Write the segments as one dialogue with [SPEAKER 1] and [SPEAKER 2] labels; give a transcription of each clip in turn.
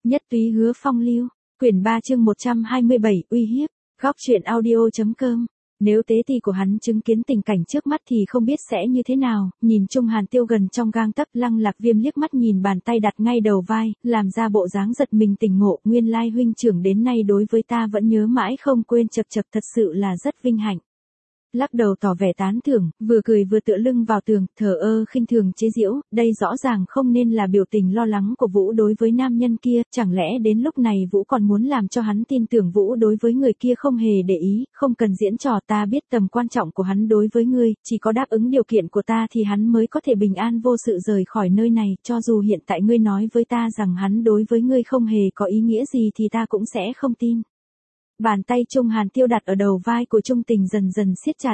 [SPEAKER 1] Nhất túy hứa phong lưu, quyển 3 chương 127, uy hiếp, góc truyện audio.com. Nếu tế ti của hắn chứng kiến tình cảnh trước mắt thì không biết sẽ như thế nào, nhìn Trung Hàn Tiêu gần trong gang tấc. Lăng Lạc Viêm liếc mắt nhìn bàn tay đặt ngay đầu vai, làm ra bộ dáng giật mình tỉnh ngộ, nguyên lai huynh trưởng đến nay đối với ta vẫn nhớ mãi không quên, chật chật, thật sự là rất vinh hạnh. Lắc đầu tỏ vẻ tán thưởng, vừa cười vừa tựa lưng vào tường, thờ ơ khinh thường chế giễu, đây rõ ràng không nên là biểu tình lo lắng của Vũ đối với nam nhân kia, chẳng lẽ đến lúc này Vũ còn muốn làm cho hắn tin tưởng Vũ đối với người kia không hề để ý, không cần diễn trò, ta biết tầm quan trọng của hắn đối với ngươi, chỉ có đáp ứng điều kiện của ta thì hắn mới có thể bình an vô sự rời khỏi nơi này, cho dù hiện tại ngươi nói với ta rằng hắn đối với ngươi không hề có ý nghĩa gì thì ta cũng sẽ không tin. Bàn tay Trung Hàn Tiêu đặt ở đầu vai của Trung Tình dần dần siết chặt.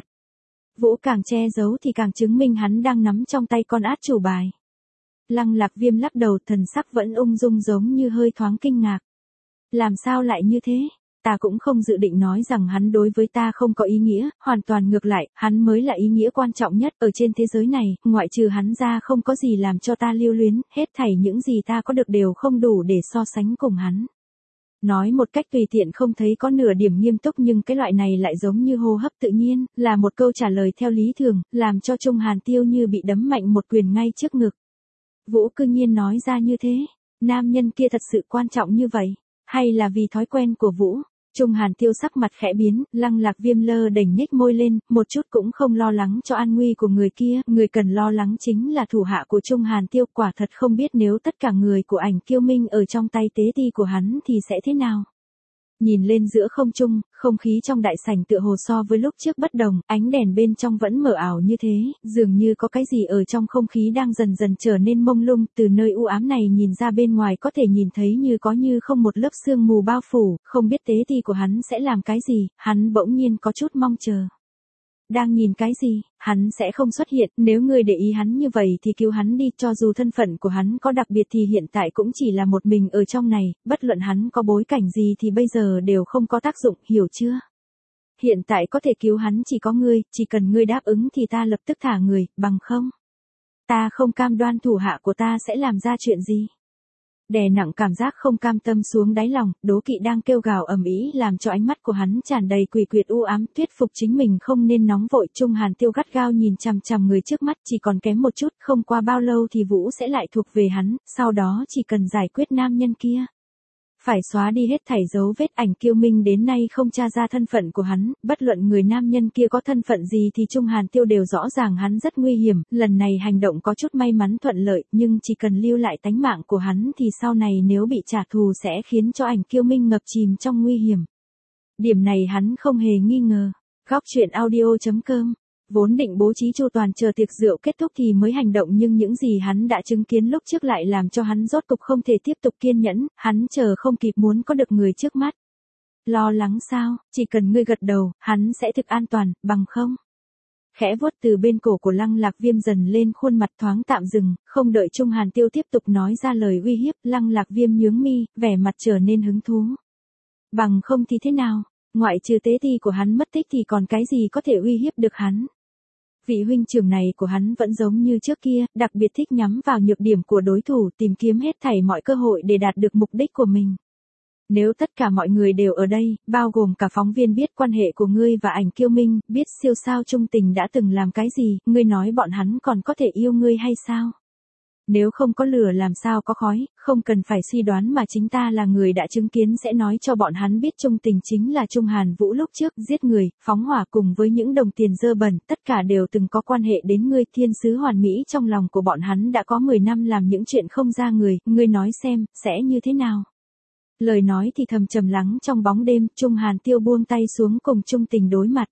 [SPEAKER 1] Vũ càng che giấu thì càng chứng minh hắn đang nắm trong tay con át chủ bài. Lăng Lạc Viêm lắc đầu, thần sắc vẫn ung dung giống như hơi thoáng kinh ngạc. Làm sao lại như thế? Ta cũng không dự định nói rằng hắn đối với ta không có ý nghĩa, hoàn toàn ngược lại, hắn mới là ý nghĩa quan trọng nhất ở trên thế giới này, ngoại trừ hắn ra không có gì làm cho ta lưu luyến, hết thảy những gì ta có được đều không đủ để so sánh cùng hắn. Nói một cách tùy tiện không thấy có nửa điểm nghiêm túc, nhưng cái loại này lại giống như hô hấp tự nhiên, là một câu trả lời theo lý thường, làm cho Trung Hàn Tiêu như bị đấm mạnh một quyền ngay trước ngực. Vũ cư nhiên nói ra như thế, nam nhân kia thật sự quan trọng như vậy, hay là vì thói quen của Vũ? Trung Hàn Tiêu sắc mặt khẽ biến, Lăng Lạc Viêm lơ đễnh nhếch môi lên, một chút cũng không lo lắng cho an nguy của người kia, người cần lo lắng chính là thủ hạ của Trung Hàn Tiêu, quả thật không biết nếu tất cả người của Ảnh Kiêu Minh ở trong tay tế ti của hắn thì sẽ thế nào. Nhìn lên giữa không trung, không khí trong đại sảnh tựa hồ so với lúc trước bất đồng, ánh đèn bên trong vẫn mờ ảo như thế, dường như có cái gì ở trong không khí đang dần dần trở nên mông lung, từ nơi u ám này nhìn ra bên ngoài có thể nhìn thấy như có như không một lớp sương mù bao phủ, không biết tế ti của hắn sẽ làm cái gì, hắn bỗng nhiên có chút mong chờ. Đang nhìn cái gì, hắn sẽ không xuất hiện, nếu ngươi để ý hắn như vậy thì cứu hắn đi, cho dù thân phận của hắn có đặc biệt thì hiện tại cũng chỉ là một mình ở trong này, bất luận hắn có bối cảnh gì thì bây giờ đều không có tác dụng, hiểu chưa? Hiện tại có thể cứu hắn chỉ có ngươi, chỉ cần ngươi đáp ứng thì ta lập tức thả người, bằng không? Ta không cam đoan thủ hạ của ta sẽ làm ra chuyện gì. Đè nặng cảm giác không cam tâm xuống đáy lòng, đố kỵ đang kêu gào ầm ĩ làm cho ánh mắt của hắn tràn đầy quỷ quyệt u ám, thuyết phục chính mình không nên nóng vội. Trung Hàn Tiêu gắt gao nhìn chằm chằm người trước mắt, chỉ còn kém một chút, không qua bao lâu thì Vũ sẽ lại thuộc về hắn, sau đó chỉ cần giải quyết nam nhân kia. Phải xóa đi hết thảy dấu vết. Ảnh Kiêu Minh đến nay không tra ra thân phận của hắn, bất luận người nam nhân kia có thân phận gì thì Trung Hàn Tiêu đều rõ ràng hắn rất nguy hiểm, lần này hành động có chút may mắn thuận lợi, nhưng chỉ cần lưu lại tánh mạng của hắn thì sau này nếu bị trả thù sẽ khiến cho Ảnh Kiêu Minh ngập chìm trong nguy hiểm. Điểm này hắn không hề nghi ngờ. Góc truyện audio.com. Vốn định bố trí chu toàn chờ tiệc rượu kết thúc thì mới hành động, nhưng những gì hắn đã chứng kiến lúc trước lại làm cho hắn rốt cục không thể tiếp tục kiên nhẫn, hắn chờ không kịp muốn có được người trước mắt. Lo lắng sao, chỉ cần ngươi gật đầu, hắn sẽ thực an toàn, bằng không? Khẽ vuốt từ bên cổ của Lăng Lạc Viêm dần lên khuôn mặt thoáng tạm dừng, không đợi Trung Hàn Tiêu tiếp tục nói ra lời uy hiếp, Lăng Lạc Viêm nhướng mi, vẻ mặt trở nên hứng thú. Bằng không thì thế nào? Ngoại trừ tế ti của hắn mất tích thì còn cái gì có thể uy hiếp được hắn? Vị huynh trưởng này của hắn vẫn giống như trước kia, đặc biệt thích nhắm vào nhược điểm của đối thủ, tìm kiếm hết thảy mọi cơ hội để đạt được mục đích của mình. Nếu tất cả mọi người đều ở đây, bao gồm cả phóng viên biết quan hệ của ngươi và Ảnh Kiêu Minh, biết siêu sao Trung Tình đã từng làm cái gì, ngươi nói bọn hắn còn có thể yêu ngươi hay sao? Nếu không có lửa làm sao có khói, không cần phải suy đoán mà chính ta là người đã chứng kiến sẽ nói cho bọn hắn biết Trung Tình chính là Trung Hàn Vũ lúc trước giết người, phóng hỏa cùng với những đồng tiền dơ bẩn, tất cả đều từng có quan hệ đến ngươi. Thiên sứ hoàn mỹ trong lòng của bọn hắn đã có 10 năm làm những chuyện không ra người, ngươi nói xem, sẽ như thế nào? Lời nói thì thầm trầm lắng trong bóng đêm, Trung Hàn Tiêu buông tay xuống cùng Trung Tình đối mặt.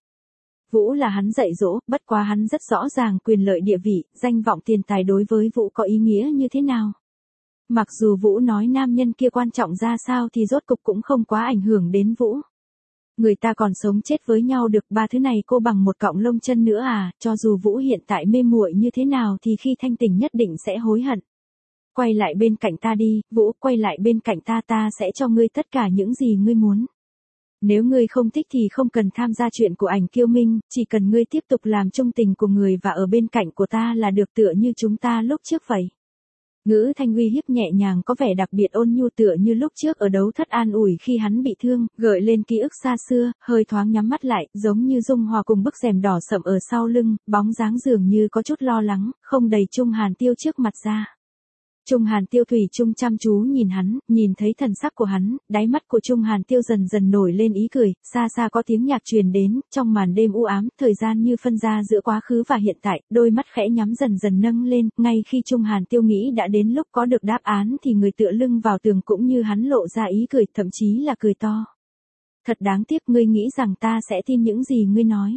[SPEAKER 1] Vũ là hắn dạy dỗ, bất quá hắn rất rõ ràng quyền lợi địa vị, danh vọng tiền tài đối với Vũ có ý nghĩa như thế nào. Mặc dù Vũ nói nam nhân kia quan trọng ra sao thì rốt cục cũng không quá ảnh hưởng đến Vũ. Người ta còn sống chết với nhau được, ba thứ này cô bằng một cọng lông chân nữa à, cho dù Vũ hiện tại mê muội như thế nào thì khi thanh tỉnh nhất định sẽ hối hận. Quay lại bên cạnh ta đi, Vũ, quay lại bên cạnh ta, ta sẽ cho ngươi tất cả những gì ngươi muốn. Nếu ngươi không thích thì không cần tham gia chuyện của Ảnh Kiêu Minh, chỉ cần ngươi tiếp tục làm trung tình của người và ở bên cạnh của ta là được, tựa như chúng ta lúc trước vậy. Ngữ thanh uy hiếp nhẹ nhàng có vẻ đặc biệt ôn nhu tựa như lúc trước ở đấu thất an ủi khi hắn bị thương, gợi lên ký ức xa xưa, hơi thoáng nhắm mắt lại, giống như dung hòa cùng bức rèm đỏ sậm ở sau lưng, bóng dáng dường như có chút lo lắng, không đẩy Trung Hàn Tiêu trước mặt ra. Trung Hàn Tiêu thủy chung chăm chú nhìn hắn, nhìn thấy thần sắc của hắn, đáy mắt của Trung Hàn Tiêu dần dần nổi lên ý cười, xa xa có tiếng nhạc truyền đến, trong màn đêm u ám, thời gian như phân ra giữa quá khứ và hiện tại, đôi mắt khẽ nhắm dần dần nâng lên, ngay khi Trung Hàn Tiêu nghĩ đã đến lúc có được đáp án thì người tựa lưng vào tường cũng như hắn lộ ra ý cười, thậm chí là cười to. Thật đáng tiếc, ngươi nghĩ rằng ta sẽ tin những gì ngươi nói.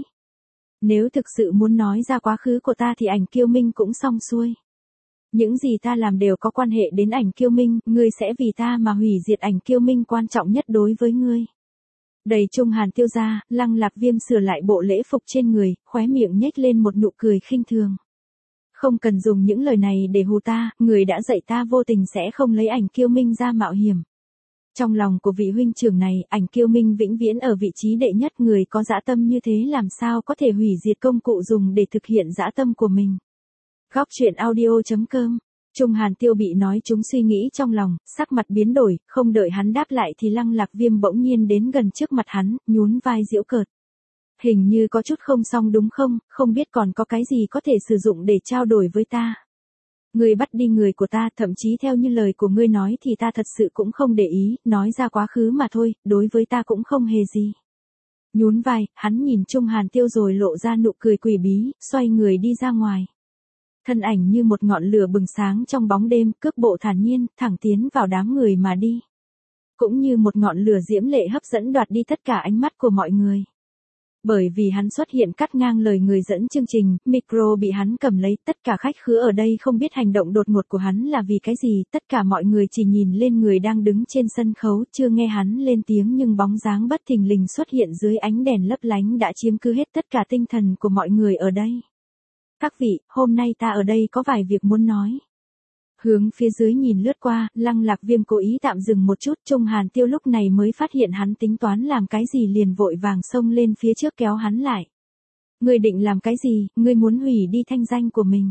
[SPEAKER 1] Nếu thực sự muốn nói ra quá khứ của ta thì Ảnh Kiêu Minh cũng xong xuôi. Những gì ta làm đều có quan hệ đến Ảnh Kiêu Minh, ngươi sẽ vì ta mà hủy diệt Ảnh Kiêu Minh quan trọng nhất đối với ngươi. Đầy Trung Hàn Tiêu ra, Lăng Lạc Viêm sửa lại bộ lễ phục trên người, khóe miệng nhếch lên một nụ cười khinh thường. Không cần dùng những lời này để hù ta, người đã dạy ta vô tình sẽ không lấy Ảnh Kiêu Minh ra mạo hiểm. Trong lòng của vị huynh trưởng này, Ảnh Kiêu Minh vĩnh viễn ở vị trí đệ nhất, người có dã tâm như thế làm sao có thể hủy diệt công cụ dùng để thực hiện dã tâm của mình. Góc truyện audio.com. Trung Hàn Tiêu bị nói chúng suy nghĩ trong lòng, sắc mặt biến đổi, không đợi hắn đáp lại thì Lăng Lạc Viêm bỗng nhiên đến gần trước mặt hắn, nhún vai giễu cợt. Hình như có chút không xong đúng không, không biết còn có cái gì có thể sử dụng để trao đổi với ta. Ngươi bắt đi người của ta, thậm chí theo như lời của ngươi nói thì ta thật sự cũng không để ý, nói ra quá khứ mà thôi, đối với ta cũng không hề gì. Nhún vai, hắn nhìn Trung Hàn Tiêu rồi lộ ra nụ cười quỷ bí, xoay người đi ra ngoài. Thân ảnh như một ngọn lửa bừng sáng trong bóng đêm, cước bộ thản nhiên, thẳng tiến vào đám người mà đi. Cũng như một ngọn lửa diễm lệ hấp dẫn đoạt đi tất cả ánh mắt của mọi người. Bởi vì hắn xuất hiện cắt ngang lời người dẫn chương trình, micro bị hắn cầm lấy, tất cả khách khứa ở đây không biết hành động đột ngột của hắn là vì cái gì, tất cả mọi người chỉ nhìn lên người đang đứng trên sân khấu, chưa nghe hắn lên tiếng nhưng bóng dáng bất thình lình xuất hiện dưới ánh đèn lấp lánh đã chiếm cứ hết tất cả tinh thần của mọi người ở đây. Các vị, hôm nay ta ở đây có vài việc muốn nói. Hướng phía dưới nhìn lướt qua, Lăng Lạc Viêm cố ý tạm dừng một chút, Trung Hàn Tiêu lúc này mới phát hiện hắn tính toán làm cái gì liền vội vàng xông lên phía trước kéo hắn lại. Ngươi định làm cái gì, ngươi muốn hủy đi thanh danh của mình?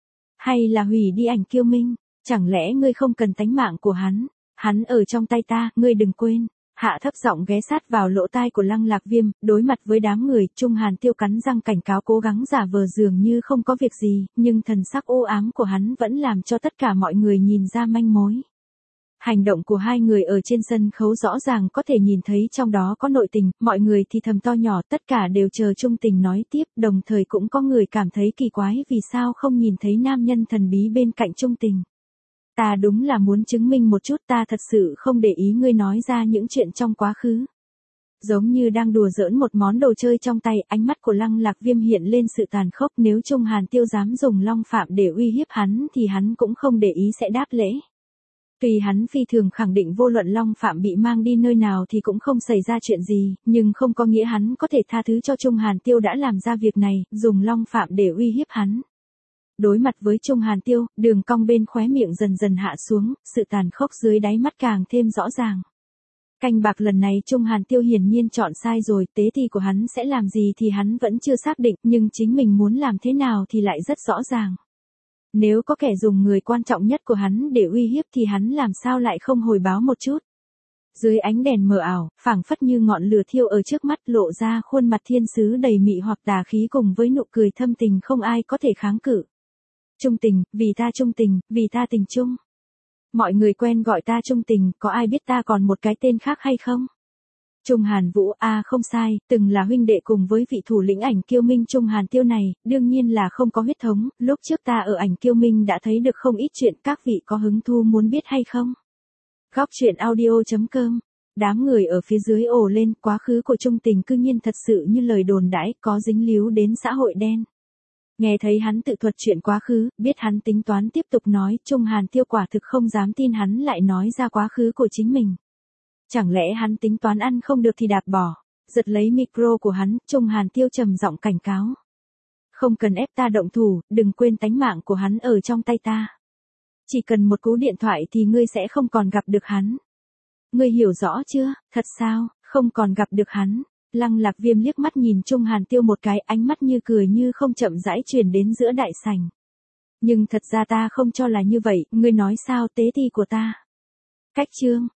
[SPEAKER 1] Hay là hủy đi Ảnh Kiêu Minh? Chẳng lẽ ngươi không cần tánh mạng của hắn? Hắn ở trong tay ta, ngươi đừng quên. Hạ thấp giọng ghé sát vào lỗ tai của Lăng Lạc Viêm, đối mặt với đám người, Trung Hàn Tiêu cắn răng cảnh cáo cố gắng giả vờ dường như không có việc gì, nhưng thần sắc u ám của hắn vẫn làm cho tất cả mọi người nhìn ra manh mối. Hành động của hai người ở trên sân khấu rõ ràng có thể nhìn thấy trong đó có nội tình, mọi người thì thầm to nhỏ, tất cả đều chờ Trung Tình nói tiếp, đồng thời cũng có người cảm thấy kỳ quái vì sao không nhìn thấy nam nhân thần bí bên cạnh Trung Tình. Ta đúng là muốn chứng minh một chút, ta thật sự không để ý ngươi nói ra những chuyện trong quá khứ. Giống như đang đùa giỡn một món đồ chơi trong tay, ánh mắt của Lăng Lạc Viêm hiện lên sự tàn khốc, nếu Trung Hàn Tiêu dám dùng Long Phạm để uy hiếp hắn thì hắn cũng không để ý sẽ đáp lễ. Tuy hắn phi thường khẳng định vô luận Long Phạm bị mang đi nơi nào thì cũng không xảy ra chuyện gì, nhưng không có nghĩa hắn có thể tha thứ cho Trung Hàn Tiêu đã làm ra việc này, dùng Long Phạm để uy hiếp hắn. Đối mặt với Trung Hàn Tiêu, đường cong bên khóe miệng dần dần hạ xuống, sự tàn khốc dưới đáy mắt càng thêm rõ ràng. Canh bạc lần này Trung Hàn Tiêu hiển nhiên chọn sai rồi, tế thì của hắn sẽ làm gì thì hắn vẫn chưa xác định, nhưng chính mình muốn làm thế nào thì lại rất rõ ràng. Nếu có kẻ dùng người quan trọng nhất của hắn để uy hiếp thì hắn làm sao lại không hồi báo một chút. Dưới ánh đèn mờ ảo, phảng phất như ngọn lửa thiêu ở trước mắt lộ ra khuôn mặt thiên sứ đầy mị hoặc tà khí cùng với nụ cười thâm tình không ai có thể kháng cự. Trung Tình, vì ta Trung Tình, vì ta tình chung. Mọi người quen gọi ta Trung Tình, có ai biết ta còn một cái tên khác hay không? Trung Hàn Vũ, không sai, từng là huynh đệ cùng với vị thủ lĩnh Ảnh Kiêu Minh Trung Hàn Tiêu này, đương nhiên là không có huyết thống, lúc trước ta ở Ảnh Kiêu Minh đã thấy được không ít chuyện, các vị có hứng thú muốn biết hay không? Góc truyện audio.com. Đám người ở phía dưới ồ lên, quá khứ của Trung Tình cư nhiên thật sự như lời đồn đãi, có dính líu đến xã hội đen. Nghe thấy hắn tự thuật chuyện quá khứ, biết hắn tính toán tiếp tục nói, Trung Hàn Tiêu quả thực không dám tin hắn lại nói ra quá khứ của chính mình. Chẳng lẽ hắn tính toán ăn không được thì đạp bỏ. Giật lấy micro của hắn, Trung Hàn Tiêu trầm giọng cảnh cáo. Không cần ép ta động thủ, đừng quên tánh mạng của hắn ở trong tay ta. Chỉ cần một cú điện thoại thì ngươi sẽ không còn gặp được hắn. Ngươi hiểu rõ chưa, thật sao, không còn gặp được hắn. Lăng Lạc Viêm liếc mắt nhìn Trung Hàn Tiêu một cái, ánh mắt như cười như không chậm rãi truyền đến giữa đại sảnh. Nhưng thật ra ta không cho là như vậy, ngươi nói sao tế ti của ta. Cách chương.